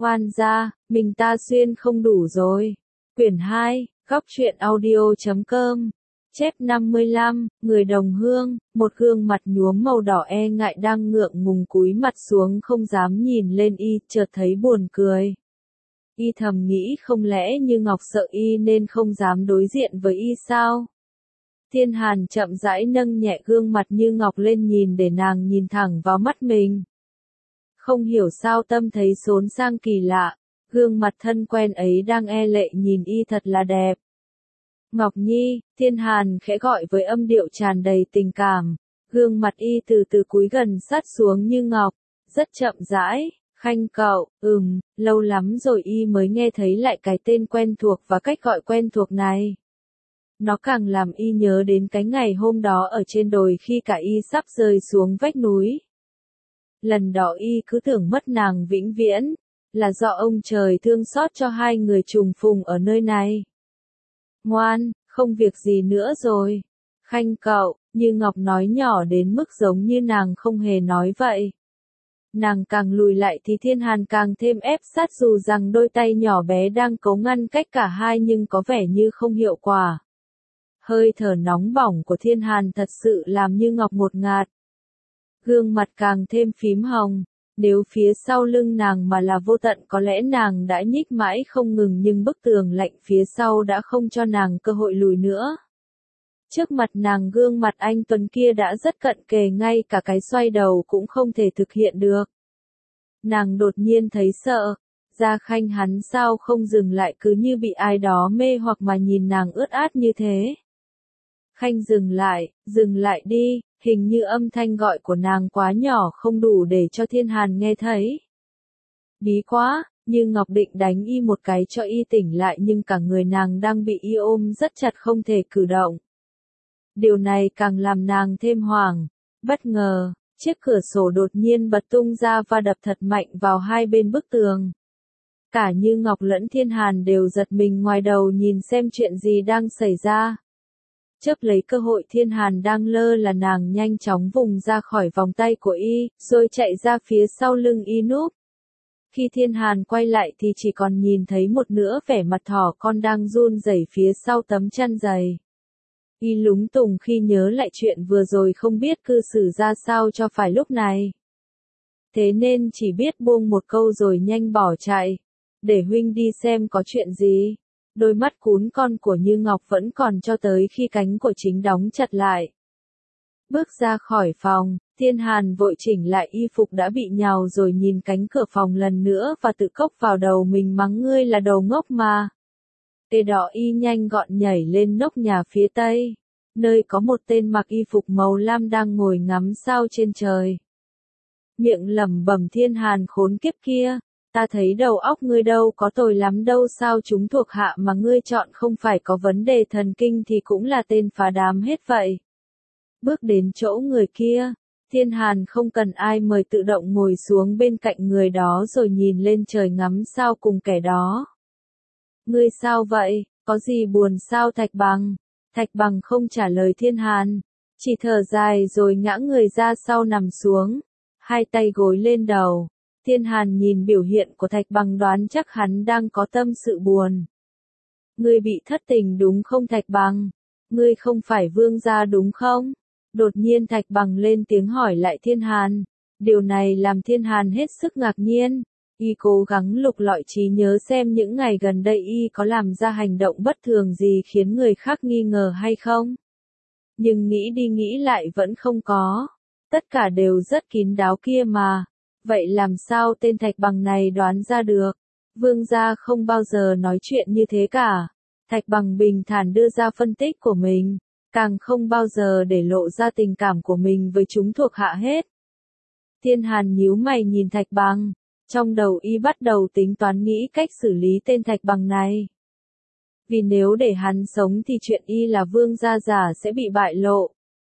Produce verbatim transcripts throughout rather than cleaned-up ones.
Oan gia, mình ta xuyên không đủ rồi. Quyển hai, góc truyện audio chấm com. Chép năm mươi lăm, người đồng hương, một gương mặt nhuốm màu đỏ e ngại đang ngượng ngùng cúi mặt xuống không dám nhìn lên y, chợt thấy buồn cười. Y thầm nghĩ không lẽ Như Ngọc sợ y nên không dám đối diện với y sao? Thiên Hàn chậm rãi nâng nhẹ gương mặt Như Ngọc lên nhìn để nàng nhìn thẳng vào mắt mình. Không hiểu sao tâm thấy xốn sang kỳ lạ, gương mặt thân quen ấy đang e lệ nhìn y thật là đẹp. Ngọc Nhi, Thiên Hàn khẽ gọi với âm điệu tràn đầy tình cảm, gương mặt y từ từ cúi gần sát xuống Như Ngọc, rất chậm rãi, Khanh cậu, ừm, lâu lắm rồi y mới nghe thấy lại cái tên quen thuộc và cách gọi quen thuộc này. Nó càng làm y nhớ đến cái ngày hôm đó ở trên đồi khi cả y sắp rơi xuống vách núi. Lần đó y cứ tưởng mất nàng vĩnh viễn, là do ông trời thương xót cho hai người trùng phùng ở nơi này. Ngoan, không việc gì nữa rồi. Khanh cậu, Như Ngọc nói nhỏ đến mức giống như nàng không hề nói vậy. Nàng càng lùi lại thì Thiên Hàn càng thêm ép sát dù rằng đôi tay nhỏ bé đang cố ngăn cách cả hai nhưng có vẻ như không hiệu quả. Hơi thở nóng bỏng của Thiên Hàn thật sự làm Như Ngọc ngột ngạt. Gương mặt càng thêm phím hồng, nếu phía sau lưng nàng mà là vô tận có lẽ nàng đã nhích mãi không ngừng nhưng bức tường lạnh phía sau đã không cho nàng cơ hội lùi nữa. Trước mặt nàng gương mặt anh Tuấn kia đã rất cận kề ngay cả cái xoay đầu cũng không thể thực hiện được. Nàng đột nhiên thấy sợ, Gia Khanh hắn sao không dừng lại cứ như bị ai đó mê hoặc mà nhìn nàng ướt át như thế. Khanh dừng lại, dừng lại đi, hình như âm thanh gọi của nàng quá nhỏ không đủ để cho Thiên Hàn nghe thấy. Bí quá, Như Ngọc định đánh y một cái cho y tỉnh lại nhưng cả người nàng đang bị y ôm rất chặt không thể cử động. Điều này càng làm nàng thêm hoảng. Bất ngờ, chiếc cửa sổ đột nhiên bật tung ra và đập thật mạnh vào hai bên bức tường. Cả Như Ngọc lẫn Thiên Hàn đều giật mình ngoài đầu nhìn xem chuyện gì đang xảy ra. Chớp lấy cơ hội Thiên Hàn đang lơ là nàng nhanh chóng vùng ra khỏi vòng tay của y, rồi chạy ra phía sau lưng y núp. Khi Thiên Hàn quay lại thì chỉ còn nhìn thấy một nửa vẻ mặt thỏ con đang run rẩy phía sau tấm chăn dày. Y lúng túng khi nhớ lại chuyện vừa rồi không biết cư xử ra sao cho phải lúc này. Thế nên chỉ biết buông một câu rồi nhanh bỏ chạy. Để huynh đi xem có chuyện gì. Đôi mắt cún con của Như Ngọc vẫn còn cho tới khi cánh của chính đóng chặt lại. Bước ra khỏi phòng, Thiên Hàn vội chỉnh lại y phục đã bị nhào rồi nhìn cánh cửa phòng lần nữa và tự cốc vào đầu mình mắng ngươi là đầu ngốc mà. Tê đỏ y nhanh gọn nhảy lên nóc nhà phía tây, nơi có một tên mặc y phục màu lam đang ngồi ngắm sao trên trời. Miệng lẩm bẩm Thiên Hàn khốn kiếp kia. Ta thấy đầu óc ngươi đâu có tồi lắm đâu sao chúng thuộc hạ mà ngươi chọn không phải có vấn đề thần kinh thì cũng là tên phá đám hết vậy. Bước đến chỗ người kia, Thiên Hàn không cần ai mời tự động ngồi xuống bên cạnh người đó rồi nhìn lên trời ngắm sao cùng kẻ đó. Ngươi sao vậy, có gì buồn sao Thạch Bằng? Thạch Bằng không trả lời Thiên Hàn, chỉ thở dài rồi ngã người ra sau nằm xuống, hai tay gối lên đầu. Thiên Hàn nhìn biểu hiện của Thạch Bằng đoán chắc hắn đang có tâm sự buồn. Ngươi bị thất tình đúng không Thạch Bằng? Ngươi không phải vương gia đúng không? Đột nhiên Thạch Bằng lên tiếng hỏi lại Thiên Hàn. Điều này làm Thiên Hàn hết sức ngạc nhiên. Y cố gắng lục lọi trí nhớ xem những ngày gần đây y có làm ra hành động bất thường gì khiến người khác nghi ngờ hay không. Nhưng nghĩ đi nghĩ lại vẫn không có. Tất cả đều rất kín đáo kia mà. Vậy làm sao tên Thạch Bằng này đoán ra được? Vương gia không bao giờ nói chuyện như thế cả. Thạch Bằng bình thản đưa ra phân tích của mình, càng không bao giờ để lộ ra tình cảm của mình với chúng thuộc hạ hết. Thiên Hàn nhíu mày nhìn Thạch Bằng, trong đầu y bắt đầu tính toán nghĩ cách xử lý tên Thạch Bằng này. Vì nếu để hắn sống thì chuyện y là vương gia giả sẽ bị bại lộ.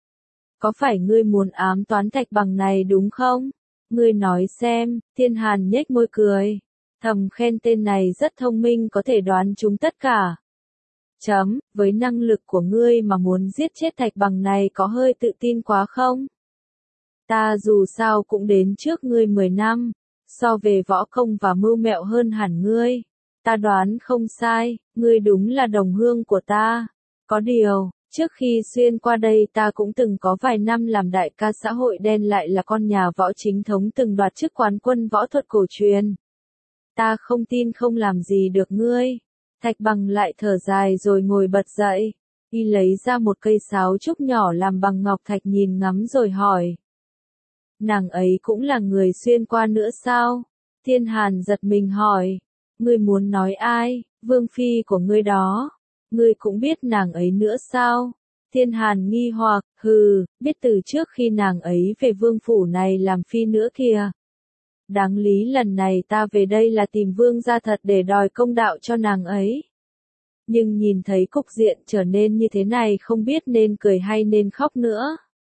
Có phải ngươi muốn ám toán Thạch Bằng này đúng không? Ngươi nói xem, Thiên Hàn nhếch môi cười, thầm khen tên này rất thông minh có thể đoán chúng tất cả. Chấm, với năng lực của ngươi mà muốn giết chết Thạch Bằng này có hơi tự tin quá không? Ta dù sao cũng đến trước ngươi mười năm, so về võ công và mưu mẹo hơn hẳn ngươi. Ta đoán không sai, ngươi đúng là đồng hương của ta. Có điều, trước khi xuyên qua đây ta cũng từng có vài năm làm đại ca xã hội đen, lại là con nhà võ chính thống từng đoạt chức quán quân võ thuật cổ truyền. Ta không tin không làm gì được ngươi. Thạch Bằng lại thở dài rồi ngồi bật dậy. Y lấy ra một cây sáo trúc nhỏ làm bằng ngọc thạch nhìn ngắm rồi hỏi. Nàng ấy cũng là người xuyên qua nữa sao? Thiên Hàn giật mình hỏi. Ngươi muốn nói ai? Vương phi của ngươi đó. Ngươi cũng biết nàng ấy nữa sao? Thiên Hàn nghi hoặc, hừ, biết từ trước khi nàng ấy về vương phủ này làm phi nữa kìa. Đáng lý lần này ta về đây là tìm vương gia thật để đòi công đạo cho nàng ấy. Nhưng nhìn thấy cục diện trở nên như thế này không biết nên cười hay nên khóc nữa.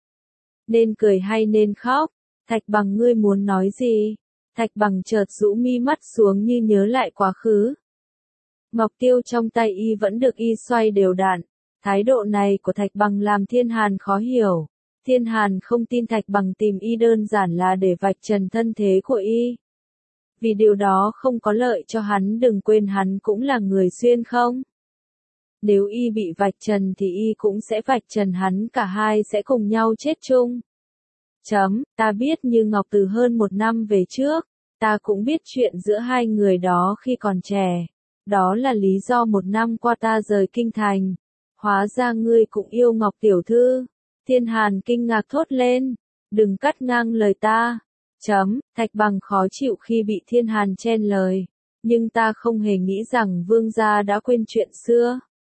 Nên cười hay nên khóc? Thạch Bằng, ngươi muốn nói gì? Thạch Bằng chợt rũ mi mắt xuống như nhớ lại quá khứ. Ngọc tiêu trong tay y vẫn được y xoay đều đặn. Thái độ này của Thạch Bằng làm Thiên Hàn khó hiểu. Thiên Hàn không tin Thạch Bằng tìm y đơn giản là để vạch trần thân thế của y. Vì điều đó không có lợi cho hắn, đừng quên hắn cũng là người xuyên không. Nếu y bị vạch trần thì y cũng sẽ vạch trần hắn, cả hai sẽ cùng nhau chết chung. Chấm, ta biết Như Ngọc từ hơn một năm về trước, ta cũng biết chuyện giữa hai người đó khi còn trẻ. Đó là lý do một năm qua ta rời kinh thành. Hóa ra ngươi cũng yêu Ngọc tiểu thư. Thiên Hàn kinh ngạc thốt lên. Đừng cắt ngang lời ta. Chấm, Thạch Bằng khó chịu khi bị Thiên Hàn chen lời. Nhưng ta không hề nghĩ rằng vương gia đã quên chuyện xưa.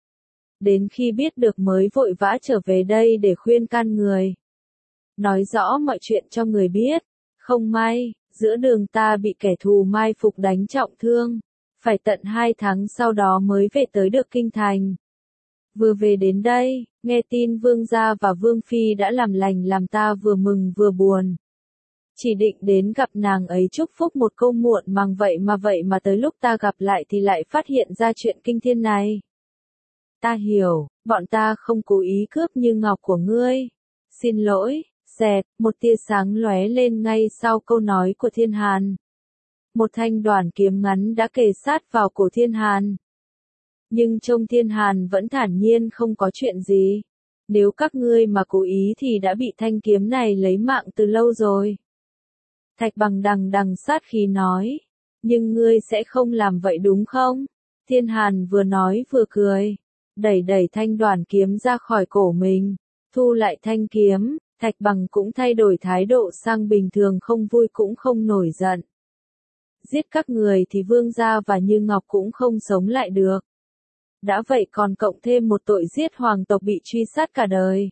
Đến khi biết được mới vội vã trở về đây để khuyên can người. Nói rõ mọi chuyện cho người biết. Không may, giữa đường ta bị kẻ thù mai phục đánh trọng thương. Phải tận hai tháng sau đó mới về tới được kinh thành. Vừa về đến đây, nghe tin vương gia và vương phi đã làm lành làm ta vừa mừng vừa buồn. Chỉ định đến gặp nàng ấy chúc phúc một câu muộn màng vậy mà vậy mà tới lúc ta gặp lại thì lại phát hiện ra chuyện kinh thiên này. Ta hiểu, bọn ta không cố ý cướp Như Ngọc của ngươi. Xin lỗi, xẹt, một tia sáng lóe lên ngay sau câu nói của Thiên Hàn. Một thanh đoản kiếm ngắn đã kề sát vào cổ Thiên Hàn. Nhưng trông Thiên Hàn vẫn thản nhiên không có chuyện gì. Nếu các ngươi mà cố ý thì đã bị thanh kiếm này lấy mạng từ lâu rồi. Thạch Bằng đằng đằng sát khí nói. Nhưng ngươi sẽ không làm vậy đúng không? Thiên Hàn vừa nói vừa cười. Đẩy đẩy thanh đoản kiếm ra khỏi cổ mình. Thu lại thanh kiếm, Thạch Bằng cũng thay đổi thái độ sang bình thường, không vui cũng không nổi giận. Giết các người thì vương gia và Như Ngọc cũng không sống lại được. Đã vậy còn cộng thêm một tội giết hoàng tộc bị truy sát cả đời.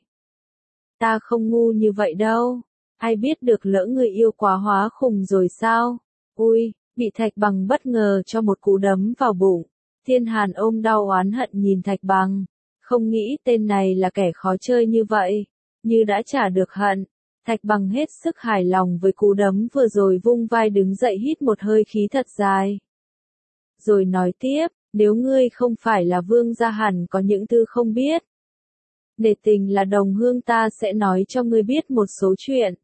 Ta không ngu như vậy đâu. Ai biết được lỡ người yêu quá hóa khùng rồi sao? Ui, bị Thạch Bằng bất ngờ cho một cú đấm vào bụng. Thiên Hàn ôm đau oán hận nhìn Thạch Bằng. Không nghĩ tên này là kẻ khó chơi như vậy. Như đã trả được hận. Thạch Bằng hết sức hài lòng với cú đấm vừa rồi, vung vai đứng dậy hít một hơi khí thật dài. Rồi nói tiếp, nếu ngươi không phải là vương gia hẳn có những thứ không biết. Nể tình là đồng hương, ta sẽ nói cho ngươi biết một số chuyện.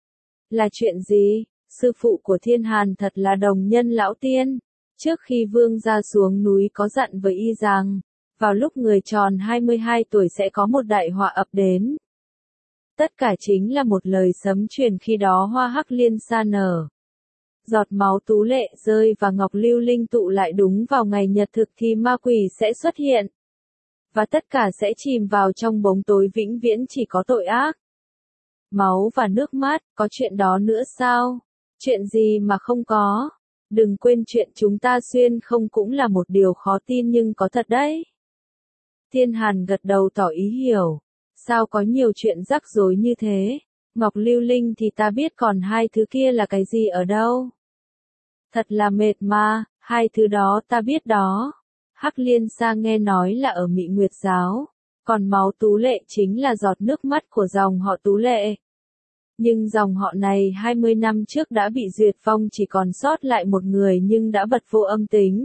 Là chuyện gì? Sư phụ của Thiên Hàn thật là đồng nhân lão tiên. Trước khi vương gia xuống núi có dặn với y rằng, vào lúc người tròn hai mươi hai tuổi sẽ có một đại họa ập đến. Tất cả chính là một lời sấm truyền, khi đó hoa hắc liên sa nở. Giọt máu tú lệ rơi và ngọc lưu linh tụ lại đúng vào ngày nhật thực thì ma quỷ sẽ xuất hiện. Và tất cả sẽ chìm vào trong bóng tối vĩnh viễn, chỉ có tội ác. Máu và nước mắt, có chuyện đó nữa sao? Chuyện gì mà không có? Đừng quên chuyện chúng ta xuyên không cũng là một điều khó tin nhưng có thật đấy. Thiên Hàn gật đầu tỏ ý hiểu. Sao có nhiều chuyện rắc rối như thế? Ngọc lưu linh thì ta biết, còn hai thứ kia là cái gì ở đâu? Thật là mệt mà, hai thứ đó ta biết đó. Hắc liên sa nghe nói là ở Mị Nguyệt giáo, còn máu tú lệ chính là giọt nước mắt của dòng họ Tú Lệ. Nhưng dòng họ này hai mươi năm trước đã bị diệt vong, chỉ còn sót lại một người nhưng đã bật vô âm tính.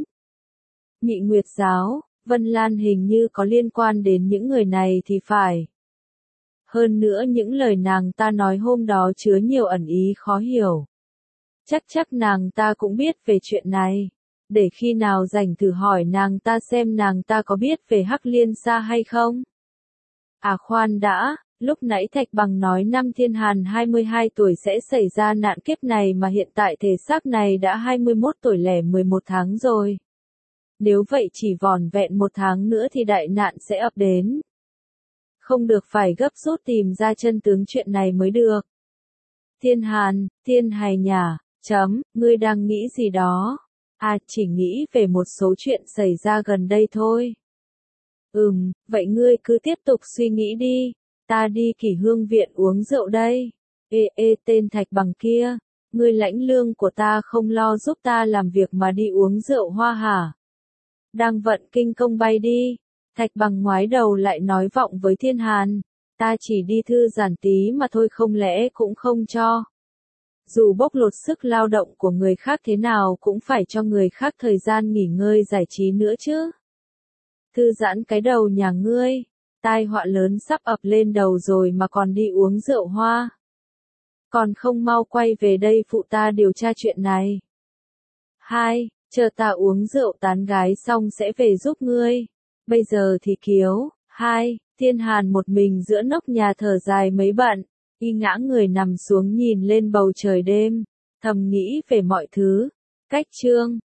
Mị Nguyệt giáo, Vân Lan hình như có liên quan đến những người này thì phải. Hơn nữa những lời nàng ta nói hôm đó chứa nhiều ẩn ý khó hiểu. Chắc chắc nàng ta cũng biết về chuyện này. Để khi nào rảnh thử hỏi nàng ta xem nàng ta có biết về Hắc Liên Sa hay không. À khoan đã, lúc nãy Thạch Bằng nói năm Thiên Hàn hai mươi hai tuổi sẽ xảy ra nạn kiếp này mà hiện tại thể xác này đã hai mươi mốt tuổi lẻ mười một tháng rồi. Nếu vậy chỉ vỏn vẹn một tháng nữa thì đại nạn sẽ ập đến. Không được, phải gấp rút tìm ra chân tướng chuyện này mới được. Thiên Hàn, Thiên Hài nhả, chấm, ngươi đang nghĩ gì đó? À, chỉ nghĩ về một số chuyện xảy ra gần đây thôi. Ừm, vậy ngươi cứ tiếp tục suy nghĩ đi, ta đi Kỷ Hương viện uống rượu đây. Ê ê tên Thạch Bằng kia, ngươi lãnh lương của ta không lo giúp ta làm việc mà đi uống rượu hoa hả? Đang vận kinh công bay đi. Thạch Bằng ngoái đầu lại nói vọng với Thiên Hàn, ta chỉ đi thư giãn tí mà thôi, không lẽ cũng không cho. Dù bóc lột sức lao động của người khác thế nào cũng phải cho người khác thời gian nghỉ ngơi giải trí nữa chứ. Thư giãn cái đầu nhà ngươi, tai họa lớn sắp ập lên đầu rồi mà còn đi uống rượu hoa. Còn không mau quay về đây phụ ta điều tra chuyện này. Hai, chờ ta uống rượu tán gái xong sẽ về giúp ngươi. Bây giờ thì kiếu. Hai, Thiên Hàn một mình giữa nóc nhà thở dài mấy bận, y ngã người nằm xuống nhìn lên bầu trời đêm, thầm nghĩ về mọi thứ. Cách chương